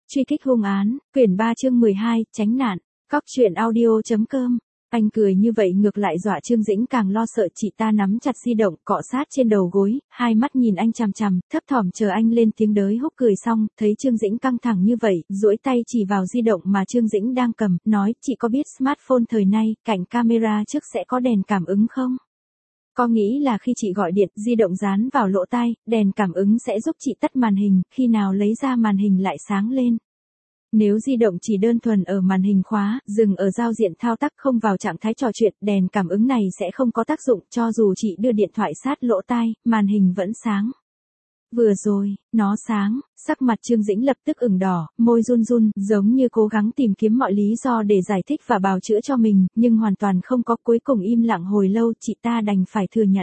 Truy kích hung án, quyển 3 chương 12, tránh nạn. Cóc truyện audio.com. Anh cười như vậy ngược lại dọa Trương Dĩnh càng lo sợ. Chị ta nắm chặt di động, cọ sát trên đầu gối, hai mắt nhìn anh chằm chằm, thấp thỏm chờ anh lên tiếng. Đới Húc cười xong, thấy Trương Dĩnh căng thẳng như vậy, duỗi tay chỉ vào di động mà Trương Dĩnh đang cầm, nói, chị có biết smartphone thời nay, cạnh camera trước sẽ có đèn cảm ứng không? Có nghĩ là khi chị gọi điện, di động dán vào lỗ tai, đèn cảm ứng sẽ giúp chị tắt màn hình, khi nào lấy ra màn hình lại sáng lên. Nếu di động chỉ đơn thuần ở màn hình khóa, dừng ở giao diện thao tác không vào trạng thái trò chuyện, đèn cảm ứng này sẽ không có tác dụng, cho dù chị đưa điện thoại sát lỗ tai, màn hình vẫn sáng. Vừa rồi, nó sáng, sắc mặt Trương Dĩnh lập tức ửng đỏ, môi run run, giống như cố gắng tìm kiếm mọi lý do để giải thích và bào chữa cho mình, nhưng hoàn toàn không có. Cuối cùng im lặng hồi lâu, chị ta đành phải thừa nhận.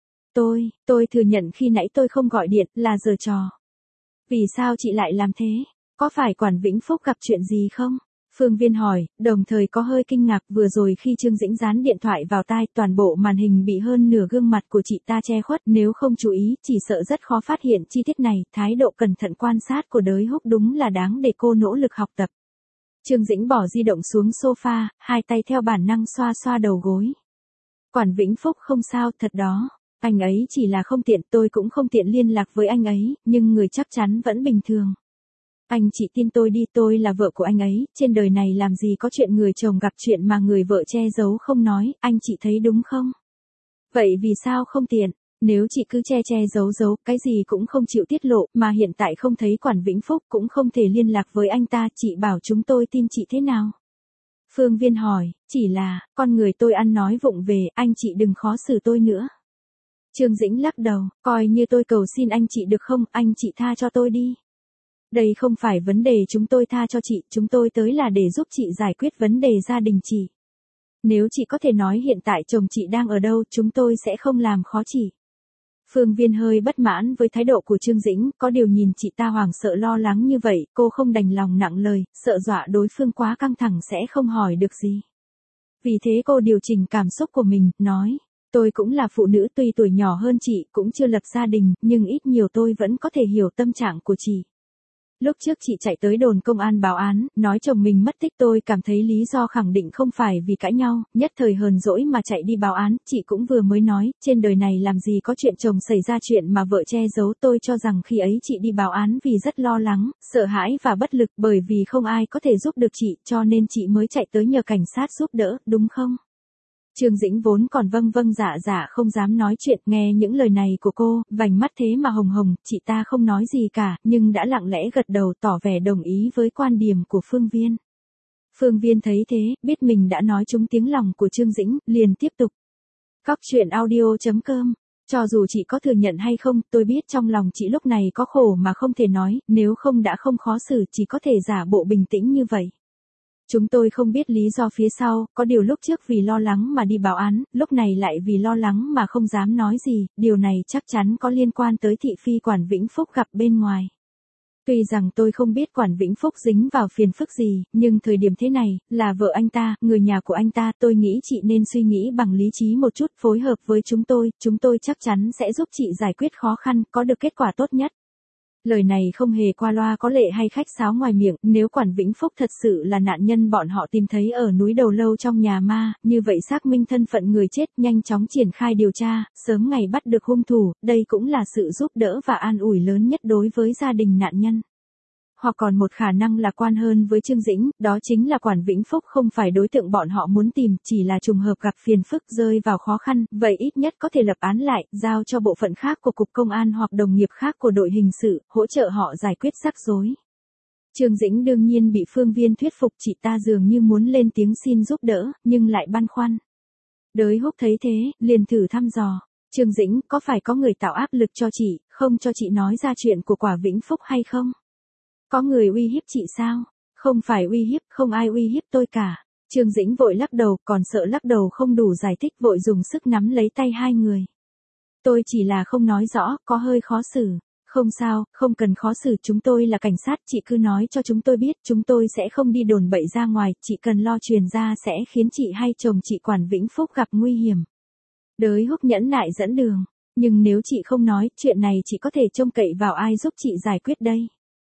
Tôi thừa nhận khi nãy tôi không gọi điện, là giở trò. Vì sao chị lại làm thế? Có phải Quản Vĩnh Phúc gặp chuyện gì không? Phương Viên hỏi, đồng thời có hơi kinh ngạc. Vừa rồi khi Trương Dĩnh dán điện thoại vào tai, toàn bộ màn hình bị hơn nửa gương mặt của chị ta che khuất, nếu không chú ý, chỉ sợ rất khó phát hiện chi tiết này. Thái độ cẩn thận quan sát của Đới Húc đúng là đáng để cô nỗ lực học tập. Trương Dĩnh bỏ di động xuống sofa, hai tay theo bản năng xoa xoa đầu gối. Quản Vĩnh Phúc không sao, thật đó. Anh ấy chỉ là không tiện, tôi cũng không tiện liên lạc với anh ấy, nhưng người chắc chắn vẫn bình thường. Anh chị tin tôi đi, tôi là vợ của anh ấy, trên đời này làm gì có chuyện người chồng gặp chuyện mà người vợ che giấu không nói, anh chị thấy đúng không? Vậy vì sao không tiện? Nếu chị cứ che giấu, cái gì cũng không chịu tiết lộ, mà hiện tại không thấy Quản Vĩnh Phúc cũng không thể liên lạc với anh ta, chị bảo chúng tôi tin chị thế nào? Phương Viên hỏi, chỉ là, con người tôi ăn nói vụng về, anh chị đừng khó xử tôi nữa. Trương Dĩnh lắc đầu, coi như tôi cầu xin anh chị được không, anh chị tha cho tôi đi. Đây không phải vấn đề chúng tôi tha cho chị, chúng tôi tới là để giúp chị giải quyết vấn đề gia đình chị. Nếu chị có thể nói hiện tại chồng chị đang ở đâu, chúng tôi sẽ không làm khó chị. Phương Viên hơi bất mãn với thái độ của Trương Dĩnh, có điều nhìn chị ta hoảng sợ lo lắng như vậy, cô không đành lòng nặng lời, sợ dọa đối phương quá căng thẳng sẽ không hỏi được gì. Vì thế cô điều chỉnh cảm xúc của mình, nói, tôi cũng là phụ nữ tuy tuổi nhỏ hơn chị, cũng chưa lập gia đình, nhưng ít nhiều tôi vẫn có thể hiểu tâm trạng của chị. Lúc trước chị chạy tới đồn công an báo án, nói chồng mình mất tích, tôi cảm thấy lý do khẳng định không phải vì cãi nhau, nhất thời hờn dỗi mà chạy đi báo án. Chị cũng vừa mới nói, trên đời này làm gì có chuyện chồng xảy ra chuyện mà vợ che giấu. Tôi cho rằng khi ấy chị đi báo án vì rất lo lắng, sợ hãi và bất lực, bởi vì không ai có thể giúp được chị, cho nên chị mới chạy tới nhờ cảnh sát giúp đỡ, đúng không? Trương Dĩnh vốn còn vâng dạ không dám nói chuyện, nghe những lời này của cô, vành mắt thế mà hồng hồng, chị ta không nói gì cả, nhưng đã lặng lẽ gật đầu tỏ vẻ đồng ý với quan điểm của Phương Viên. Phương Viên thấy thế, biết mình đã nói trúng tiếng lòng của Trương Dĩnh, liền tiếp tục. Cóc truyện audio.com. Cho dù chị có thừa nhận hay không, tôi biết trong lòng chị lúc này có khổ mà không thể nói, nếu không đã không khó xử, chỉ có thể giả bộ bình tĩnh như vậy. Chúng tôi không biết lý do phía sau, có điều lúc trước vì lo lắng mà đi báo án, lúc này lại vì lo lắng mà không dám nói gì, điều này chắc chắn có liên quan tới thị phi Quản Vĩnh Phúc gặp bên ngoài. Tuy rằng tôi không biết Quản Vĩnh Phúc dính vào phiền phức gì, nhưng thời điểm thế này, là vợ anh ta, người nhà của anh ta, tôi nghĩ chị nên suy nghĩ bằng lý trí một chút, phối hợp với chúng tôi chắc chắn sẽ giúp chị giải quyết khó khăn, có được kết quả tốt nhất. Lời này không hề qua loa có lệ hay khách sáo ngoài miệng, nếu Quản Vĩnh Phúc thật sự là nạn nhân bọn họ tìm thấy ở núi Đầu Lâu trong nhà ma, như vậy xác minh thân phận người chết, nhanh chóng triển khai điều tra, sớm ngày bắt được hung thủ, đây cũng là sự giúp đỡ và an ủi lớn nhất đối với gia đình nạn nhân. Hoặc còn một khả năng lạc quan hơn với Trương Dĩnh, đó chính là Quản Vĩnh Phúc không phải đối tượng bọn họ muốn tìm, chỉ là trùng hợp gặp phiền phức rơi vào khó khăn, vậy ít nhất có thể lập án lại, giao cho bộ phận khác của Cục Công an hoặc đồng nghiệp khác của đội hình sự, hỗ trợ họ giải quyết rắc rối. Trương Dĩnh đương nhiên bị Phương Viên thuyết phục, chị ta dường như muốn lên tiếng xin giúp đỡ, nhưng lại băn khoăn. Đới Húc thấy thế, liền thử thăm dò. Trương Dĩnh, có phải có người tạo áp lực cho chị, không cho chị nói ra chuyện của Quản Vĩnh Phúc hay không? Có người uy hiếp chị sao? Không phải uy hiếp, không ai uy hiếp tôi cả. Trương Dĩnh vội lắc đầu, còn sợ lắc đầu không đủ giải thích, vội dùng sức nắm lấy tay hai người. Tôi chỉ là không nói rõ, có hơi khó xử. Không sao, không cần khó xử, chúng tôi là cảnh sát, chị cứ nói cho chúng tôi biết, chúng tôi sẽ không đi đồn bậy ra ngoài, chị cần lo truyền ra sẽ khiến chị hay chồng chị Quản Vĩnh Phúc gặp nguy hiểm. Đới Húc nhẫn nại dẫn đường, nhưng nếu chị không nói, chuyện này chị có thể trông cậy vào ai giúp chị giải quyết đây?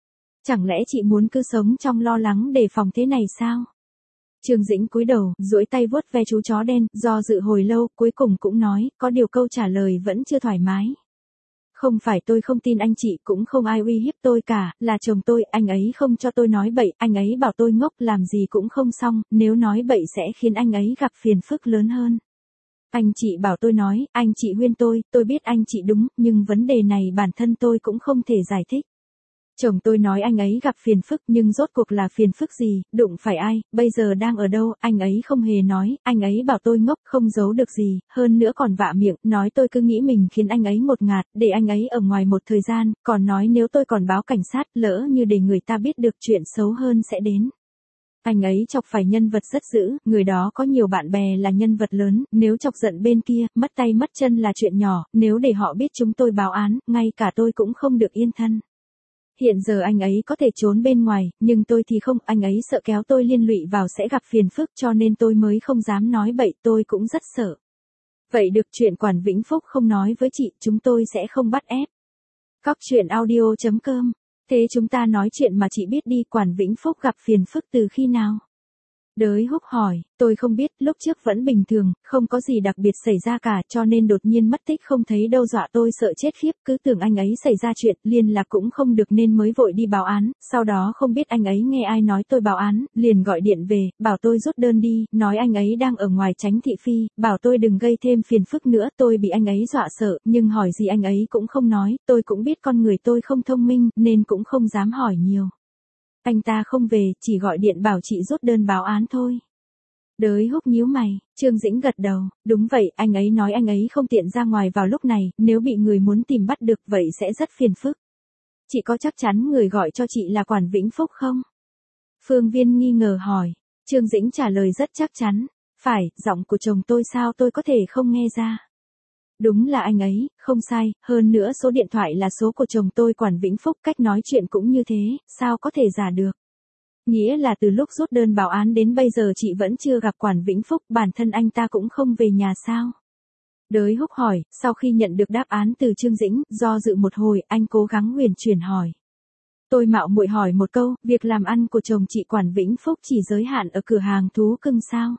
Chẳng lẽ chị muốn cứ sống trong lo lắng đề phòng thế này sao? Trương Dĩnh cúi đầu, duỗi tay vuốt ve chú chó đen, do dự hồi lâu, cuối cùng cũng nói, có điều câu trả lời vẫn chưa thoải mái. Không phải tôi không tin anh chị, cũng không ai uy hiếp tôi cả, là chồng tôi, anh ấy không cho tôi nói bậy, anh ấy bảo tôi ngốc, làm gì cũng không xong, nếu nói bậy sẽ khiến anh ấy gặp phiền phức lớn hơn. Anh chị bảo tôi nói, anh chị khuyên tôi biết anh chị đúng, nhưng vấn đề này bản thân tôi cũng không thể giải thích. Chồng tôi nói anh ấy gặp phiền phức, nhưng rốt cuộc là phiền phức gì, đụng phải ai, bây giờ đang ở đâu, anh ấy không hề nói, anh ấy bảo tôi ngốc, không giấu được gì, hơn nữa còn vạ miệng, nói tôi cứ nghĩ mình khiến anh ấy ngột ngạt, để anh ấy ở ngoài một thời gian, còn nói nếu tôi còn báo cảnh sát, lỡ như để người ta biết được chuyện xấu hơn sẽ đến. Anh ấy chọc phải nhân vật rất dữ, người đó có nhiều bạn bè là nhân vật lớn, nếu chọc giận bên kia, mất tay mất chân là chuyện nhỏ, nếu để họ biết chúng tôi báo án, ngay cả tôi cũng không được yên thân. Hiện giờ anh ấy có thể trốn bên ngoài, nhưng tôi thì không, anh ấy sợ kéo tôi liên lụy vào sẽ gặp phiền phức cho nên tôi mới không dám nói bậy, tôi cũng rất sợ. Vậy được, chuyện Quản Vĩnh Phúc không nói với chị, chúng tôi sẽ không bắt ép. Cóc truyện audio.com. Thế chúng ta nói chuyện mà chị biết đi, Quản Vĩnh Phúc gặp phiền phức từ khi nào? Đới Húc hỏi, tôi không biết, lúc trước vẫn bình thường, không có gì đặc biệt xảy ra cả, cho nên đột nhiên mất tích không thấy đâu, dọa tôi sợ chết khiếp, cứ tưởng anh ấy xảy ra chuyện, liên lạc cũng không được nên mới vội đi báo án, sau đó không biết anh ấy nghe ai nói tôi báo án, liền gọi điện về, bảo tôi rút đơn đi, nói anh ấy đang ở ngoài tránh thị phi, bảo tôi đừng gây thêm phiền phức nữa, tôi bị anh ấy dọa sợ, nhưng hỏi gì anh ấy cũng không nói, tôi cũng biết con người tôi không thông minh, nên cũng không dám hỏi nhiều. Anh ta không về, chỉ gọi điện bảo chị rút đơn báo án thôi. Đới Húc nhíu mày, Trương Dĩnh gật đầu, đúng vậy, anh ấy nói anh ấy không tiện ra ngoài vào lúc này, nếu bị người muốn tìm bắt được vậy sẽ rất phiền phức. Chị có chắc chắn người gọi cho chị là Quản Vĩnh Phúc không? Phương Viên nghi ngờ hỏi, Trương Dĩnh trả lời rất chắc chắn, phải, giọng của chồng tôi sao tôi có thể không nghe ra. Đúng là anh ấy, không sai, hơn nữa số điện thoại là số của chồng tôi Quản Vĩnh Phúc, cách nói chuyện cũng như thế, sao có thể giả được. Nghĩa là từ lúc rút đơn báo án đến bây giờ chị vẫn chưa gặp Quản Vĩnh Phúc, bản thân anh ta cũng không về nhà sao? Đới Húc hỏi, sau khi nhận được đáp án từ Trương Dĩnh, do dự một hồi, anh cố gắng huyền chuyển hỏi. Tôi mạo muội hỏi một câu, việc làm ăn của chồng chị Quản Vĩnh Phúc chỉ giới hạn ở cửa hàng thú cưng sao?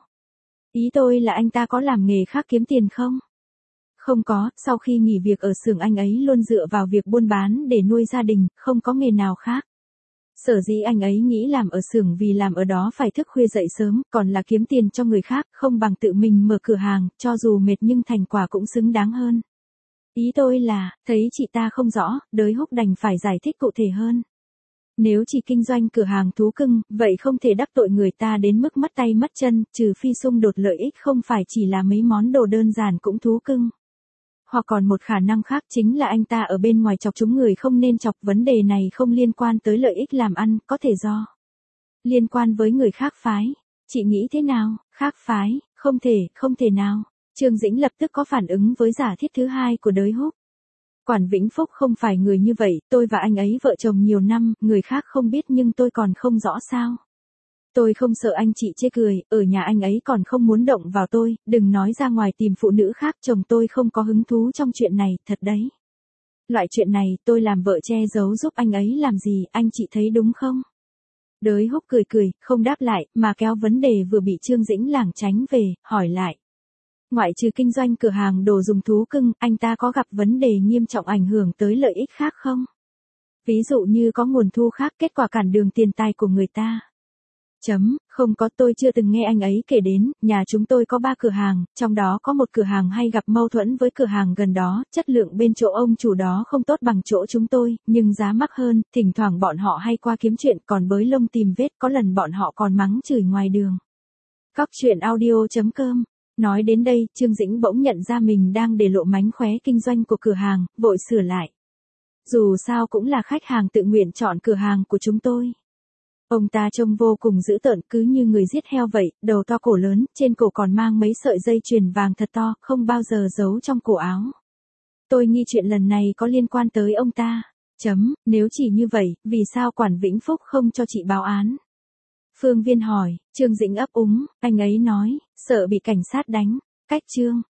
Ý tôi là anh ta có làm nghề khác kiếm tiền không? Không có, sau khi nghỉ việc ở xưởng anh ấy luôn dựa vào việc buôn bán để nuôi gia đình, không có nghề nào khác. Sở dĩ anh ấy nghĩ làm ở xưởng vì làm ở đó phải thức khuya dậy sớm, còn là kiếm tiền cho người khác, không bằng tự mình mở cửa hàng, cho dù mệt nhưng thành quả cũng xứng đáng hơn. Ý tôi là, thấy chị ta không rõ, Đới Húc đành phải giải thích cụ thể hơn. Nếu chỉ kinh doanh cửa hàng thú cưng, vậy không thể đắc tội người ta đến mức mất tay mất chân, trừ phi xung đột lợi ích không phải chỉ là mấy món đồ đơn giản cũng thú cưng. Hoặc còn một khả năng khác chính là anh ta ở bên ngoài chọc chúng người không nên chọc, vấn đề này không liên quan tới lợi ích làm ăn, có thể do liên quan với người khác phái. Chị nghĩ thế nào? Khác phái? Không thể nào. Trương Dĩnh lập tức có phản ứng với giả thiết thứ hai của Đới Húc. Quản Vĩnh Phúc không phải người như vậy, tôi và anh ấy vợ chồng nhiều năm, người khác không biết nhưng tôi còn không rõ sao. Tôi không sợ anh chị chê cười, ở nhà anh ấy còn không muốn động vào tôi, đừng nói ra ngoài tìm phụ nữ khác, chồng tôi không có hứng thú trong chuyện này, thật đấy. Loại chuyện này tôi làm vợ che giấu giúp anh ấy làm gì, anh chị thấy đúng không? Đới Húc cười, không đáp lại, mà kéo vấn đề vừa bị Trương Dĩnh lảng tránh về, hỏi lại. Ngoại trừ kinh doanh cửa hàng đồ dùng thú cưng, anh ta có gặp vấn đề nghiêm trọng ảnh hưởng tới lợi ích khác không? Ví dụ như có nguồn thu khác, kết quả cản đường tiền tài của người ta. Không có, tôi chưa từng nghe anh ấy kể đến, nhà chúng tôi có 3 cửa hàng, trong đó có một cửa hàng hay gặp mâu thuẫn với cửa hàng gần đó, chất lượng bên chỗ ông chủ đó không tốt bằng chỗ chúng tôi, nhưng giá mắc hơn, thỉnh thoảng bọn họ hay qua kiếm chuyện, còn bới lông tìm vết, có lần bọn họ còn mắng chửi ngoài đường. Cóc truyện audio.com. Nói đến đây, Trương Dĩnh bỗng nhận ra mình đang để lộ mánh khóe kinh doanh của cửa hàng, vội sửa lại. Dù sao cũng là khách hàng tự nguyện chọn cửa hàng của chúng tôi. Ông ta trông vô cùng dữ tợn, cứ như người giết heo vậy, đầu to cổ lớn, trên cổ còn mang mấy sợi dây chuyền vàng thật to, không bao giờ giấu trong cổ áo. Tôi nghi chuyện lần này có liên quan tới ông ta. Nếu chỉ như vậy, vì sao Quản Vĩnh Phúc không cho chị báo án? Phương Viên hỏi, Trương Dĩnh ấp úng, anh ấy nói, sợ bị cảnh sát đánh. Cách Trương